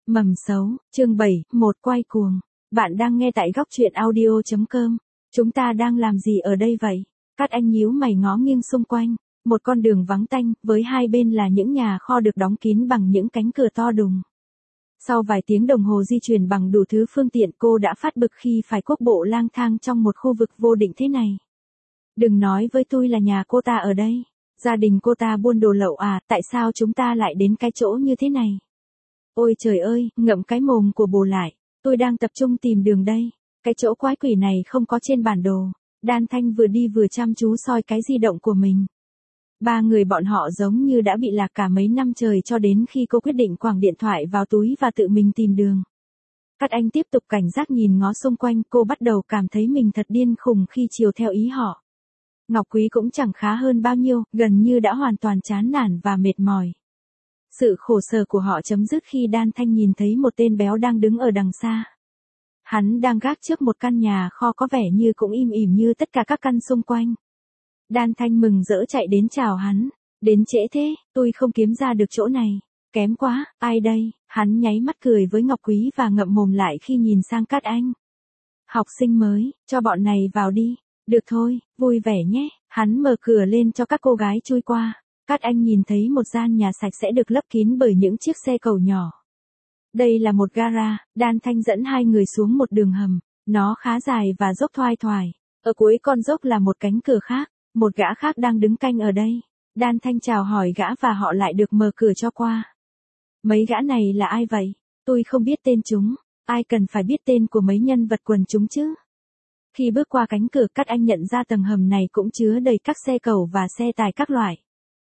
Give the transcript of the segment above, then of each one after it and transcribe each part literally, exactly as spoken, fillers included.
Mầm xấu, chương bảy, một quay cuồng. Bạn đang nghe tại góc truyện audio chấm com. Chúng ta đang làm gì ở đây vậy? Cát Anh nhíu mày ngó nghiêng xung quanh. Một con đường vắng tanh, với hai bên là những nhà kho được đóng kín bằng những cánh cửa to đùng. Sau vài tiếng đồng hồ di chuyển bằng đủ thứ phương tiện, cô đã phát bực khi phải quốc bộ lang thang trong một khu vực vô định thế này. Đừng nói với tôi là nhà cô ta ở đây. Gia đình cô ta buôn đồ lậu à, tại sao chúng ta lại đến cái chỗ như thế này? Ôi trời ơi, ngậm cái mồm của bồ lại, tôi đang tập trung tìm đường đây. Cái chỗ quái quỷ này không có trên bản đồ. Đan Thanh vừa đi vừa chăm chú soi cái di động của mình. Ba người bọn họ giống như đã bị lạc cả mấy năm trời cho đến khi cô quyết định quẳng điện thoại vào túi và tự mình tìm đường. Cát Anh tiếp tục cảnh giác nhìn ngó xung quanh, cô bắt đầu cảm thấy mình thật điên khùng khi chiều theo ý họ. Ngọc Quý cũng chẳng khá hơn bao nhiêu, gần như đã hoàn toàn chán nản và mệt mỏi. Sự khổ sở của họ chấm dứt khi Đan Thanh nhìn thấy một tên béo đang đứng ở đằng xa. Hắn đang gác trước một căn nhà kho có vẻ như cũng im ỉm như tất cả các căn xung quanh. Đan Thanh mừng rỡ chạy đến chào hắn. Đến trễ thế, tôi không kiếm ra được chỗ này. Kém quá, ai đây? Hắn nháy mắt cười với Ngọc Quý và ngậm mồm lại khi nhìn sang Cát Anh. Học sinh mới, cho bọn này vào đi. Được thôi, vui vẻ nhé. Hắn mở cửa lên cho các cô gái chui qua. Cát Anh nhìn thấy một gian nhà sạch sẽ được lấp kín bởi những chiếc xe cầu nhỏ. Đây là một gara, Đan Thanh dẫn hai người xuống một đường hầm. Nó khá dài và dốc thoai thoải. Ở cuối con dốc là một cánh cửa khác. Một gã khác đang đứng canh ở đây. Đan Thanh chào hỏi gã và họ lại được mở cửa cho qua. Mấy gã này là ai vậy? Tôi không biết tên chúng. Ai cần phải biết tên của mấy nhân vật quần chúng chứ? Khi bước qua cánh cửa, Cát Anh nhận ra tầng hầm này cũng chứa đầy các xe cầu và xe tải các loại.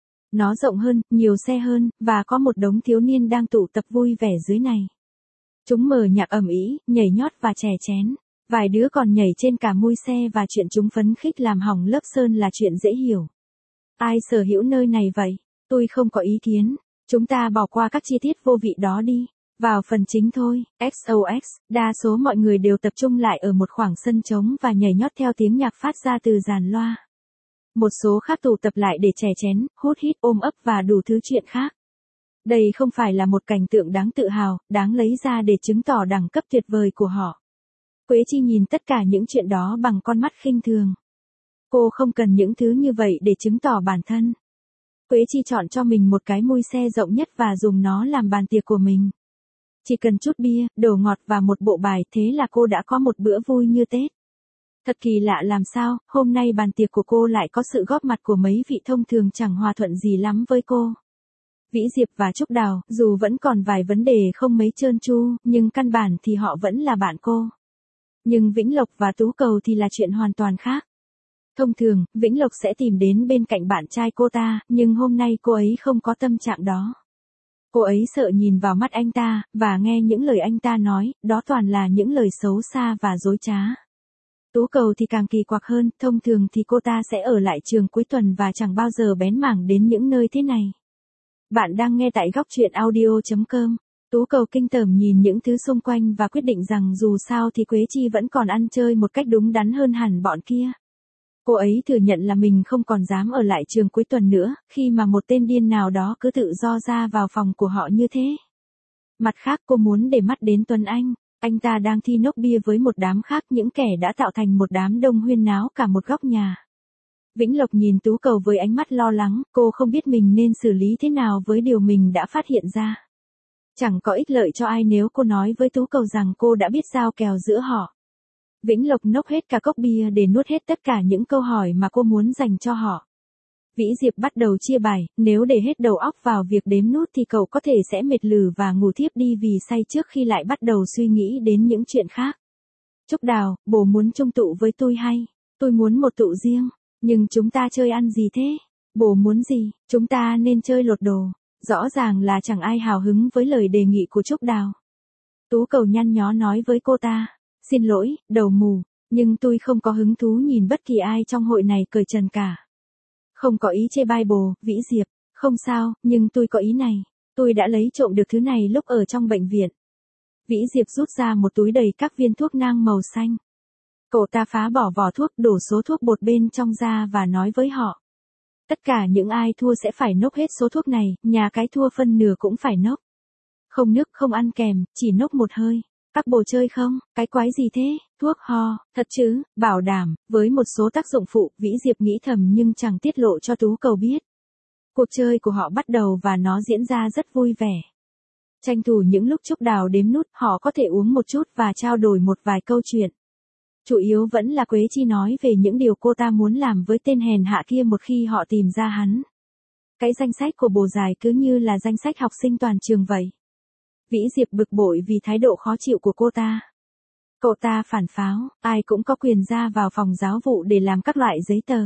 Nó rộng hơn, nhiều xe hơn, và có một đống thiếu niên đang tụ tập vui vẻ dưới này. Chúng mở nhạc ầm ĩ, nhảy nhót và chè chén. Vài đứa còn nhảy trên cả mui xe và chuyện chúng phấn khích làm hỏng lớp sơn là chuyện dễ hiểu. Ai sở hữu nơi này vậy? Tôi không có ý kiến. Chúng ta bỏ qua các chi tiết vô vị đó đi. Vào phần chính thôi. ích o ích, đa số mọi người đều tập trung lại ở một khoảng sân trống và nhảy nhót theo tiếng nhạc phát ra từ dàn loa. Một số khác tụ tập lại để chè chén, hút hít, ôm ấp và đủ thứ chuyện khác. Đây không phải là một cảnh tượng đáng tự hào, đáng lấy ra để chứng tỏ đẳng cấp tuyệt vời của họ. Quế Chi nhìn tất cả những chuyện đó bằng con mắt khinh thường. Cô không cần những thứ như vậy để chứng tỏ bản thân. Quế Chi chọn cho mình một cái mui xe rộng nhất và dùng nó làm bàn tiệc của mình. Chỉ cần chút bia, đồ ngọt và một bộ bài, thế là cô đã có một bữa vui như Tết. Thật kỳ lạ làm sao, hôm nay bàn tiệc của cô lại có sự góp mặt của mấy vị thông thường chẳng hòa thuận gì lắm với cô. Vĩ Diệp và Trúc Đào, dù vẫn còn vài vấn đề không mấy trơn tru, nhưng căn bản thì họ vẫn là bạn cô. Nhưng Vĩnh Lộc và Tú Cầu thì là chuyện hoàn toàn khác. Thông thường, Vĩnh Lộc sẽ tìm đến bên cạnh bạn trai cô ta, nhưng hôm nay cô ấy không có tâm trạng đó. Cô ấy sợ nhìn vào mắt anh ta, và nghe những lời anh ta nói, đó toàn là những lời xấu xa và dối trá. Tú Cầu thì càng kỳ quặc hơn, thông thường thì cô ta sẽ ở lại trường cuối tuần và chẳng bao giờ bén mảng đến những nơi thế này. Bạn đang nghe tại góc truyện audio chấm com. Tú Cầu kinh tởm nhìn những thứ xung quanh và quyết định rằng dù sao thì Quế Chi vẫn còn ăn chơi một cách đúng đắn hơn hẳn bọn kia. Cô ấy thừa nhận là mình không còn dám ở lại trường cuối tuần nữa, khi mà một tên điên nào đó cứ tự do ra vào phòng của họ như thế. Mặt khác, cô muốn để mắt đến Tuấn Anh. Anh ta đang thi nốc bia với một đám khác, những kẻ đã tạo thành một đám đông huyên náo cả một góc nhà. Vĩnh Lộc nhìn Tú Cầu với ánh mắt lo lắng, cô không biết mình nên xử lý thế nào với điều mình đã phát hiện ra. Chẳng có ích lợi cho ai nếu cô nói với Tú Cầu rằng cô đã biết giao kèo giữa họ. Vĩnh Lộc nốc hết cả cốc bia để nuốt hết tất cả những câu hỏi mà cô muốn dành cho họ. Vĩ Diệp bắt đầu chia bài, nếu để hết đầu óc vào việc đếm nút thì cậu có thể sẽ mệt lử và ngủ thiếp đi vì say trước khi lại bắt đầu suy nghĩ đến những chuyện khác. Trúc Đào, bố muốn chung tụ với tôi hay? Tôi muốn một tụ riêng, nhưng chúng ta chơi ăn gì thế? Bố muốn gì? Chúng ta nên chơi lột đồ. Rõ ràng là chẳng ai hào hứng với lời đề nghị của Trúc Đào. Tú Cầu nhăn nhó nói với cô ta, xin lỗi, đầu mù, nhưng tôi không có hứng thú nhìn bất kỳ ai trong hội này cởi trần cả. Không có ý chê bai bồ, Vĩ Diệp, không sao, nhưng tôi có ý này, tôi đã lấy trộm được thứ này lúc ở trong bệnh viện. Vĩ Diệp rút ra một túi đầy các viên thuốc nang màu xanh. Cậu ta phá bỏ vỏ thuốc, đổ số thuốc bột bên trong ra và nói với họ. Tất cả những ai thua sẽ phải nốc hết số thuốc này, nhà cái thua phân nửa cũng phải nốc. Không nước không ăn kèm, chỉ nốc một hơi. Các bồ chơi không? Cái quái gì thế? Thuốc ho, thật chứ, bảo đảm, với một số tác dụng phụ, Vĩ Diệp nghĩ thầm nhưng chẳng tiết lộ cho Tú Cầu biết. Cuộc chơi của họ bắt đầu và nó diễn ra rất vui vẻ. Tranh thủ những lúc Trúc Đào đếm nút, họ có thể uống một chút và trao đổi một vài câu chuyện. Chủ yếu vẫn là Quế Chi nói về những điều cô ta muốn làm với tên hèn hạ kia một khi họ tìm ra hắn. Cái danh sách của bồ dài cứ như là danh sách học sinh toàn trường vậy. Vĩ Diệp bực bội vì thái độ khó chịu của cô ta. Cậu ta phản pháo, ai cũng có quyền ra vào phòng giáo vụ để làm các loại giấy tờ.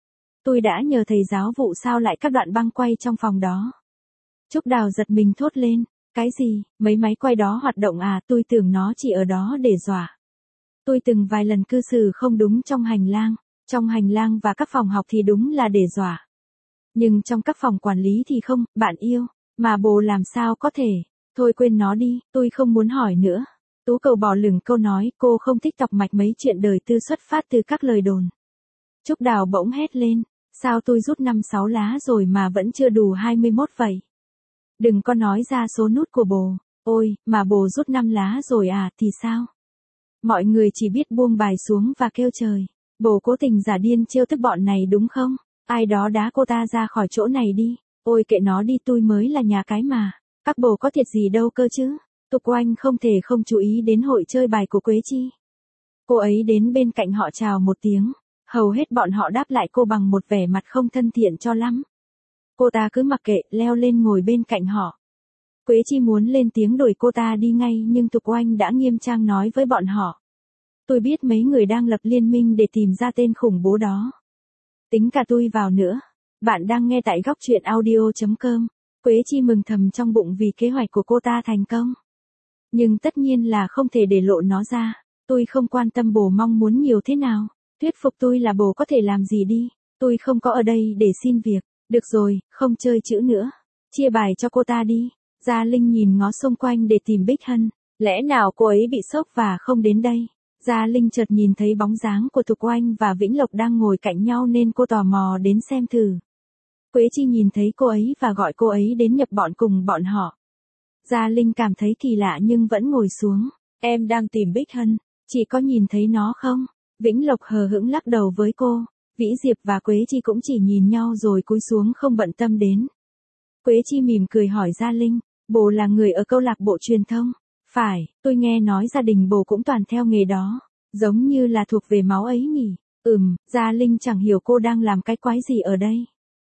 Tôi đã nhờ thầy giáo vụ sao lại các đoạn băng quay trong phòng đó. Trúc Đào giật mình thốt lên, cái gì, mấy máy quay đó hoạt động à, tôi tưởng nó chỉ ở đó để dọa. Tôi từng vài lần cư xử không đúng trong hành lang, trong hành lang và các phòng học thì đúng là để dọa. Nhưng trong các phòng quản lý thì không, bạn yêu, mà bồ làm sao có thể, thôi quên nó đi, tôi không muốn hỏi nữa. Tú Cầu bỏ lửng câu nói, cô không thích đọc mạch mấy chuyện đời tư xuất phát từ các lời đồn. Trúc Đào bỗng hét lên, sao tôi rút năm sáu lá rồi mà vẫn chưa đủ hai mươi mốt vậy? Đừng có nói ra số nút của bồ, ôi, mà bồ rút năm lá rồi à, thì sao? Mọi người chỉ biết buông bài xuống và kêu trời, bồ cố tình giả điên trêu tức bọn này đúng không? Ai đó đá cô ta ra khỏi chỗ này đi, ôi kệ nó đi, tôi mới là nhà cái mà, các bồ có thiệt gì đâu cơ chứ. Tục Oanh không thể không chú ý đến hội chơi bài của Quế Chi. Cô ấy đến bên cạnh họ chào một tiếng, hầu hết bọn họ đáp lại cô bằng một vẻ mặt không thân thiện cho lắm. Cô ta cứ mặc kệ, leo lên ngồi bên cạnh họ. Quế Chi muốn lên tiếng đuổi cô ta đi ngay nhưng Tục Oanh đã nghiêm trang nói với bọn họ. Tôi biết mấy người đang lập liên minh để tìm ra tên khủng bố đó. Tính cả tôi vào nữa. Bạn đang nghe tại góc truyện audio chấm com. Quế Chi mừng thầm trong bụng vì kế hoạch của cô ta thành công. Nhưng tất nhiên là không thể để lộ nó ra. Tôi không quan tâm bồ mong muốn nhiều thế nào. Thuyết phục tôi là bồ có thể làm gì đi. Tôi không có ở đây để xin việc. Được rồi, không chơi chữ nữa. Chia bài cho cô ta đi. Gia Linh nhìn ngó xung quanh để tìm Bích Hân. Lẽ nào cô ấy bị sốc và không đến đây? Gia Linh chợt nhìn thấy bóng dáng của Tục Oanh và Vĩnh Lộc đang ngồi cạnh nhau nên cô tò mò đến xem thử. Quế Chi nhìn thấy cô ấy và gọi cô ấy đến nhập bọn cùng bọn họ. Gia Linh cảm thấy kỳ lạ nhưng vẫn ngồi xuống. Em đang tìm Bích Hân, chị có nhìn thấy nó không? Vĩnh Lộc hờ hững lắc đầu với cô. Vĩ Diệp và Quế Chi cũng chỉ nhìn nhau rồi cúi xuống không bận tâm đến. Quế Chi mỉm cười hỏi Gia Linh, bồ là người ở câu lạc bộ truyền thông. Phải, tôi nghe nói gia đình bồ cũng toàn theo nghề đó. Giống như là thuộc về máu ấy nhỉ. Ừm, Gia Linh chẳng hiểu cô đang làm cái quái gì ở đây.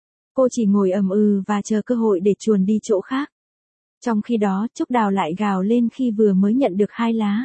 Cô chỉ ngồi ầm ừ và chờ cơ hội để chuồn đi chỗ khác. Trong khi đó Trúc Đào lại gào lên khi vừa mới nhận được hai lá.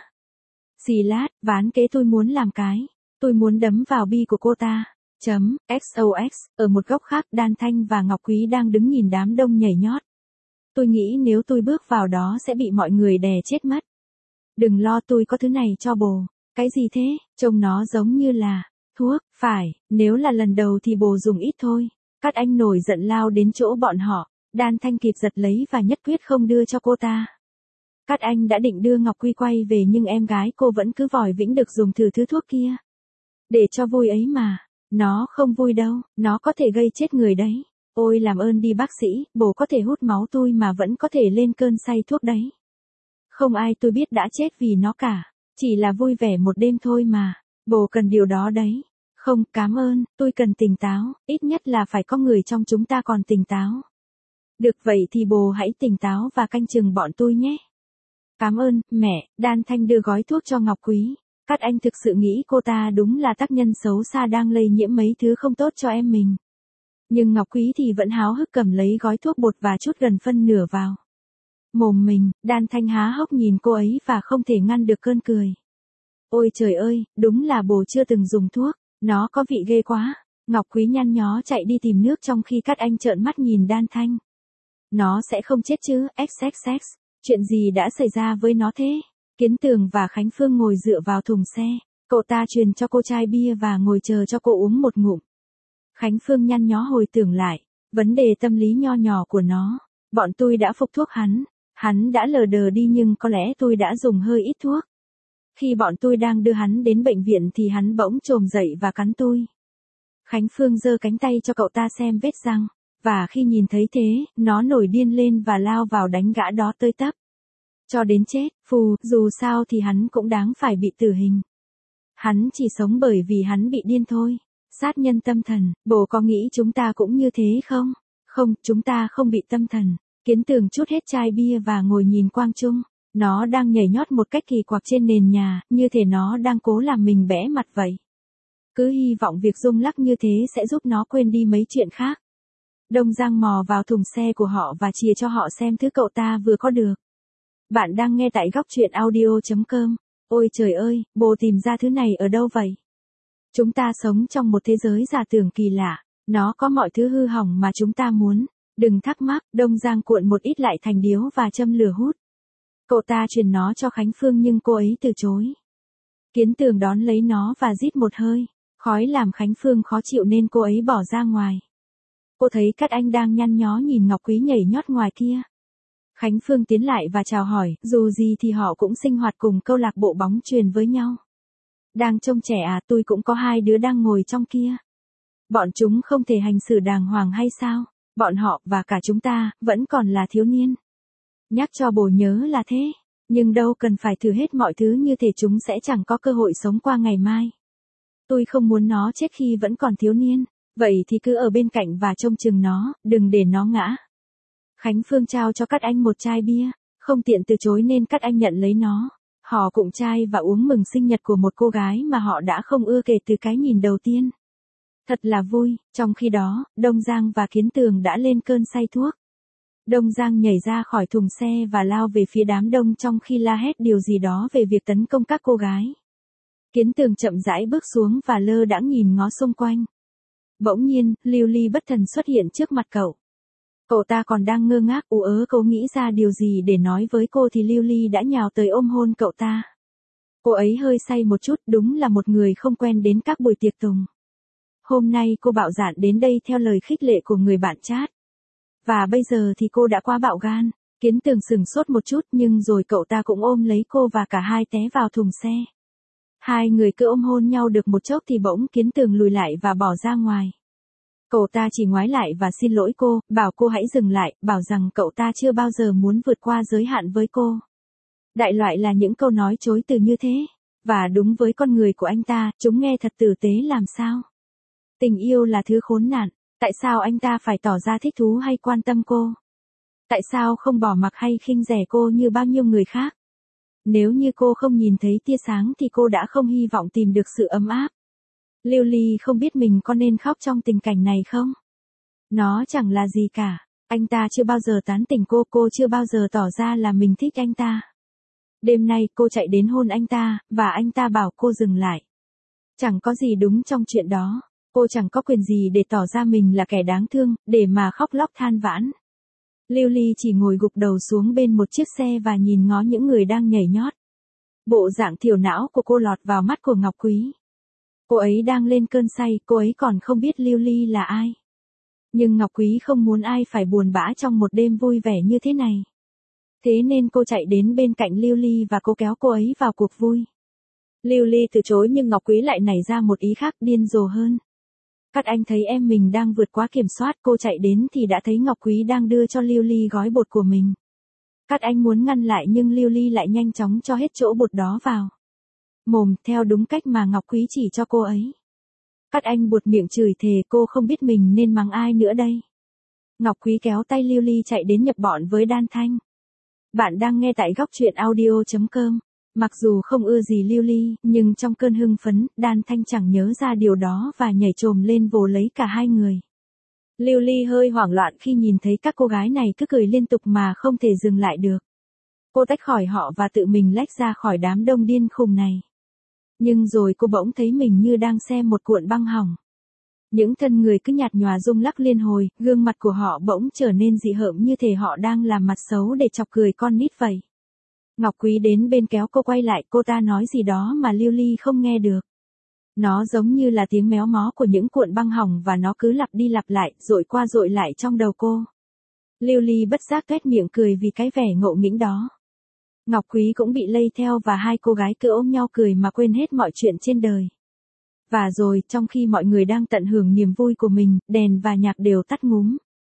Xì lát, ván kế tôi muốn làm cái. Tôi muốn đấm vào bi của cô ta. Chấm, ích o ích, ở một góc khác Đan Thanh và Ngọc Quý đang đứng nhìn đám đông nhảy nhót. Tôi nghĩ nếu tôi bước vào đó sẽ bị mọi người đè chết mất. Đừng lo, tôi có thứ này cho bồ. Cái gì thế? Trông nó giống như là thuốc. Phải, nếu là lần đầu thì bồ dùng ít thôi. Các anh nổi giận lao đến chỗ bọn họ. Đan Thanh kịp giật lấy và nhất quyết không đưa cho cô ta. Các anh đã định đưa Ngọc Quy quay về nhưng em gái cô vẫn cứ vòi vĩnh được dùng thử thứ thuốc kia. Để cho vui ấy mà. Nó không vui đâu, nó có thể gây chết người đấy. Ôi làm ơn đi bác sĩ, bồ có thể hút máu tôi mà vẫn có thể lên cơn say thuốc đấy. Không ai tôi biết đã chết vì nó cả. Chỉ là vui vẻ một đêm thôi mà. Bồ cần điều đó đấy. Không, cảm ơn, tôi cần tỉnh táo, ít nhất là phải có người trong chúng ta còn tỉnh táo. Được vậy thì bồ hãy tỉnh táo và canh chừng bọn tôi nhé. Cảm ơn, mẹ. Đan Thanh đưa gói thuốc cho Ngọc Quý. Các anh thực sự nghĩ cô ta đúng là tác nhân xấu xa đang lây nhiễm mấy thứ không tốt cho em mình. Nhưng Ngọc Quý thì vẫn háo hức cầm lấy gói thuốc bột và chút gần phân nửa vào mồm mình. Đan Thanh há hốc nhìn cô ấy và không thể ngăn được cơn cười. Ôi trời ơi, đúng là bồ chưa từng dùng thuốc. Nó có vị ghê quá. Ngọc Quý nhăn nhó chạy đi tìm nước trong khi các anh trợn mắt nhìn Đan Thanh. Nó sẽ không chết chứ, xx xx. Chuyện gì đã xảy ra với nó thế? Kiến Tường và Khánh Phương ngồi dựa vào thùng xe. Cậu ta truyền cho cô chai bia và ngồi chờ cho cô uống một ngụm. Khánh Phương nhăn nhó hồi tưởng lại. Vấn đề tâm lý nho nhỏ của nó. Bọn tôi đã phục thuốc hắn. Hắn đã lờ đờ đi nhưng có lẽ tôi đã dùng hơi ít thuốc. Khi bọn tôi đang đưa hắn đến bệnh viện thì hắn bỗng trồm dậy và cắn tôi. Khánh Phương giơ cánh tay cho cậu ta xem vết răng. Và khi nhìn thấy thế, nó nổi điên lên và lao vào đánh gã đó tơi tấp. Cho đến chết, phù, dù sao thì hắn cũng đáng phải bị tử hình. Hắn chỉ sống bởi vì hắn bị điên thôi. Sát nhân tâm thần, bố có nghĩ chúng ta cũng như thế không? Không, chúng ta không bị tâm thần. Kiến Tường trút hết chai bia và ngồi nhìn quang trung. Nó đang nhảy nhót một cách kỳ quặc trên nền nhà, như thể nó đang cố làm mình bẽ mặt vậy. Cứ hy vọng việc rung lắc như thế sẽ giúp nó quên đi mấy chuyện khác. Đông Giang mò vào thùng xe của họ và chìa cho họ xem thứ cậu ta vừa có được. Bạn đang nghe tại góc truyện audio chấm com. Ôi trời ơi, bố tìm ra thứ này ở đâu vậy? Chúng ta sống trong một thế giới giả tưởng kỳ lạ. Nó có mọi thứ hư hỏng mà chúng ta muốn. Đừng thắc mắc, Đông Giang cuộn một ít lại thành điếu và châm lửa hút. Cậu ta truyền nó cho Khánh Phương nhưng cô ấy từ chối. Kiến Tường đón lấy nó và rít một hơi. Khói làm Khánh Phương khó chịu nên cô ấy bỏ ra ngoài. Cô thấy các anh đang nhăn nhó nhìn Ngọc Quý nhảy nhót ngoài kia. Khánh Phương tiến lại và chào hỏi, dù gì thì họ cũng sinh hoạt cùng câu lạc bộ bóng chuyền với nhau. Đang trông trẻ à, tôi cũng có hai đứa đang ngồi trong kia. Bọn chúng không thể hành xử đàng hoàng hay sao? Bọn họ, và cả chúng ta, vẫn còn là thiếu niên. Nhắc cho bồ nhớ là thế. Nhưng đâu cần phải thử hết mọi thứ như thể chúng sẽ chẳng có cơ hội sống qua ngày mai. Tôi không muốn nó chết khi vẫn còn thiếu niên. Vậy thì cứ ở bên cạnh và trông chừng nó, đừng để nó ngã. Khánh Phương trao cho các anh một chai bia. Không tiện từ chối nên các anh nhận lấy nó. Họ cụng chai và uống mừng sinh nhật của một cô gái mà họ đã không ưa kể từ cái nhìn đầu tiên. Thật là vui, trong khi đó, Đông Giang và Kiến Tường đã lên cơn say thuốc. Đông Giang nhảy ra khỏi thùng xe và lao về phía đám đông trong khi la hét điều gì đó về việc tấn công các cô gái. Kiến Tường chậm rãi bước xuống và lơ đãng nhìn ngó xung quanh. Bỗng nhiên, Lưu Ly bất thần xuất hiện trước mặt cậu. Cậu ta còn đang ngơ ngác ú ớ cậu nghĩ ra điều gì để nói với cô thì Lưu Ly đã nhào tới ôm hôn cậu ta. Cô ấy hơi say một chút, đúng là một người không quen đến các buổi tiệc tùng. Hôm nay cô bạo dạn đến đây theo lời khích lệ của người bạn chat. Và bây giờ thì cô đã quá bạo gan. Kiến Tường sừng sốt một chút nhưng rồi cậu ta cũng ôm lấy cô và cả hai té vào thùng xe. Hai người cứ ôm hôn nhau được một chốc thì bỗng Kiến Tường lùi lại và bỏ ra ngoài. Cậu ta chỉ ngoái lại và xin lỗi cô, bảo cô hãy dừng lại, bảo rằng cậu ta chưa bao giờ muốn vượt qua giới hạn với cô. Đại loại là những câu nói chối từ như thế. Và đúng với con người của anh ta, chúng nghe thật tử tế làm sao. Tình yêu là thứ khốn nạn. Tại sao anh ta phải tỏ ra thích thú hay quan tâm cô? Tại sao không bỏ mặc hay khinh rẻ cô như bao nhiêu người khác? Nếu như cô không nhìn thấy tia sáng thì cô đã không hy vọng tìm được sự ấm áp. Lưu Ly không biết mình có nên khóc trong tình cảnh này không? Nó chẳng là gì cả. Anh ta chưa bao giờ tán tỉnh cô, cô chưa bao giờ tỏ ra là mình thích anh ta. Đêm nay cô chạy đến hôn anh ta, và anh ta bảo cô dừng lại. Chẳng có gì đúng trong chuyện đó. Cô chẳng có quyền gì để tỏ ra mình là kẻ đáng thương, để mà khóc lóc than vãn. Lưu Ly chỉ ngồi gục đầu xuống bên một chiếc xe và nhìn ngó những người đang nhảy nhót. Bộ dạng thiểu não của cô lọt vào mắt của Ngọc Quý. Cô ấy đang lên cơn say, cô ấy còn không biết Lưu Ly là ai. Nhưng Ngọc Quý không muốn ai phải buồn bã trong một đêm vui vẻ như thế này. Thế nên cô chạy đến bên cạnh Lưu Ly và cô kéo cô ấy vào cuộc vui. Lưu Ly từ chối nhưng Ngọc Quý lại nảy ra một ý khác điên rồ hơn. Các anh thấy em mình đang vượt quá kiểm soát, cô chạy đến thì đã thấy Ngọc Quý đang đưa cho Lưu Ly gói bột của mình. Các anh muốn ngăn lại nhưng Lưu Ly lại nhanh chóng cho hết chỗ bột đó vào mồm theo đúng cách mà Ngọc Quý chỉ cho cô ấy. Các anh buột miệng chửi thề cô không biết mình nên mắng ai nữa đây. Ngọc Quý kéo tay Lưu Ly chạy đến nhập bọn với Đan Thanh. Bạn đang nghe tại góc truyện audio chấm com. Mặc dù không ưa gì Lưu Ly, nhưng trong cơn hưng phấn, Đan Thanh chẳng nhớ ra điều đó và nhảy chồm lên vồ lấy cả hai người. Lưu Ly hơi hoảng loạn khi nhìn thấy các cô gái này cứ cười liên tục mà không thể dừng lại được. Cô tách khỏi họ và tự mình lách ra khỏi đám đông điên khùng này. Nhưng rồi cô bỗng thấy mình như đang xem một cuộn băng hỏng. Những thân người cứ nhạt nhòa rung lắc liên hồi, gương mặt của họ bỗng trở nên dị hợm như thể họ đang làm mặt xấu để chọc cười con nít vậy. Ngọc Quý đến bên kéo cô quay lại, cô ta nói gì đó mà Lưu Ly không nghe được. Nó giống như là tiếng méo mó của những cuộn băng hỏng và nó cứ lặp đi lặp lại, dội qua dội lại trong đầu cô. Lưu Ly bất giác tuét miệng cười vì cái vẻ ngộ nghĩnh đó. Ngọc Quý cũng bị lây theo và hai cô gái cứ ôm nhau cười mà quên hết mọi chuyện trên đời. Và rồi, trong khi mọi người đang tận hưởng niềm vui của mình, đèn và nhạc đều tắt ngúm.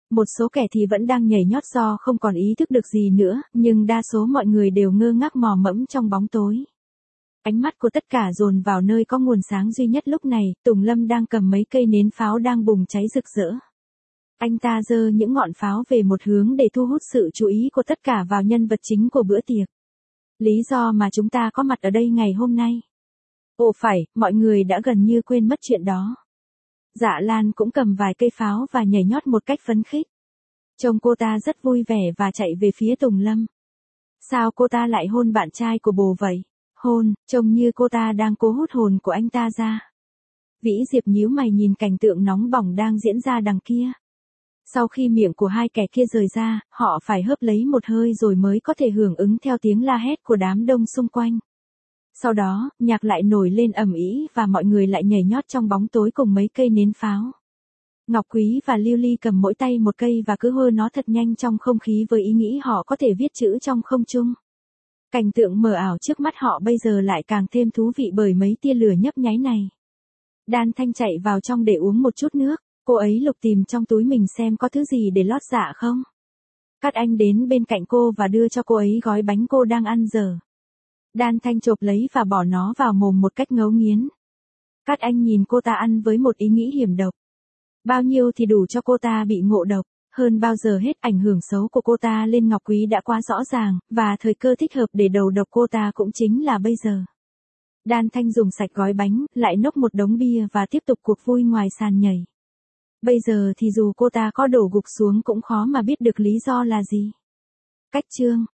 Một số kẻ thì vẫn đang nhảy nhót do không còn ý thức được gì nữa, nhưng đa số mọi người đều ngơ ngác mò mẫm trong bóng tối. Ánh mắt của tất cả dồn vào nơi có nguồn sáng duy nhất lúc này, Tùng Lâm đang cầm mấy cây nến pháo đang bùng cháy rực rỡ. Anh ta giơ những ngọn pháo về một hướng để thu hút sự chú ý của tất cả vào nhân vật chính của bữa tiệc. Lý do mà chúng ta có mặt ở đây ngày hôm nay. Ồ phải, mọi người đã gần như quên mất chuyện đó. Dạ Lan cũng cầm vài cây pháo và nhảy nhót một cách phấn khích. Trông cô ta rất vui vẻ và chạy về phía Tùng Lâm. Sao cô ta lại hôn bạn trai của bồ vậy? Hôn, trông như cô ta đang cố hút hồn của anh ta ra. Vĩ Diệp nhíu mày nhìn cảnh tượng nóng bỏng đang diễn ra đằng kia. Sau khi miệng của hai kẻ kia rời ra, họ phải hớp lấy một hơi rồi mới có thể hưởng ứng theo tiếng la hét của đám đông xung quanh. Sau đó, nhạc lại nổi lên ầm ĩ và mọi người lại nhảy nhót trong bóng tối cùng mấy cây nến pháo. Ngọc Quý và Lưu Ly cầm mỗi tay một cây và cứ hơ nó thật nhanh trong không khí với ý nghĩ họ có thể viết chữ trong không trung. Cảnh tượng mờ ảo trước mắt họ bây giờ lại càng thêm thú vị bởi mấy tia lửa nhấp nháy này. Đan Thanh chạy vào trong để uống một chút nước, cô ấy lục tìm trong túi mình xem có thứ gì để lót dạ không. Cát Anh đến bên cạnh cô và đưa cho cô ấy gói bánh cô đang ăn dở. Đan Thanh chộp lấy và bỏ nó vào mồm một cách ngấu nghiến. Cát Anh nhìn cô ta ăn với một ý nghĩ hiểm độc. Bao nhiêu thì đủ cho cô ta bị ngộ độc, hơn bao giờ hết ảnh hưởng xấu của cô ta lên Ngọc Quý đã quá rõ ràng, và thời cơ thích hợp để đầu độc cô ta cũng chính là bây giờ. Đan Thanh dùng sạch gói bánh, lại nốc một đống bia và tiếp tục cuộc vui ngoài sàn nhảy. Bây giờ thì dù cô ta có đổ gục xuống cũng khó mà biết được lý do là gì. Cách chương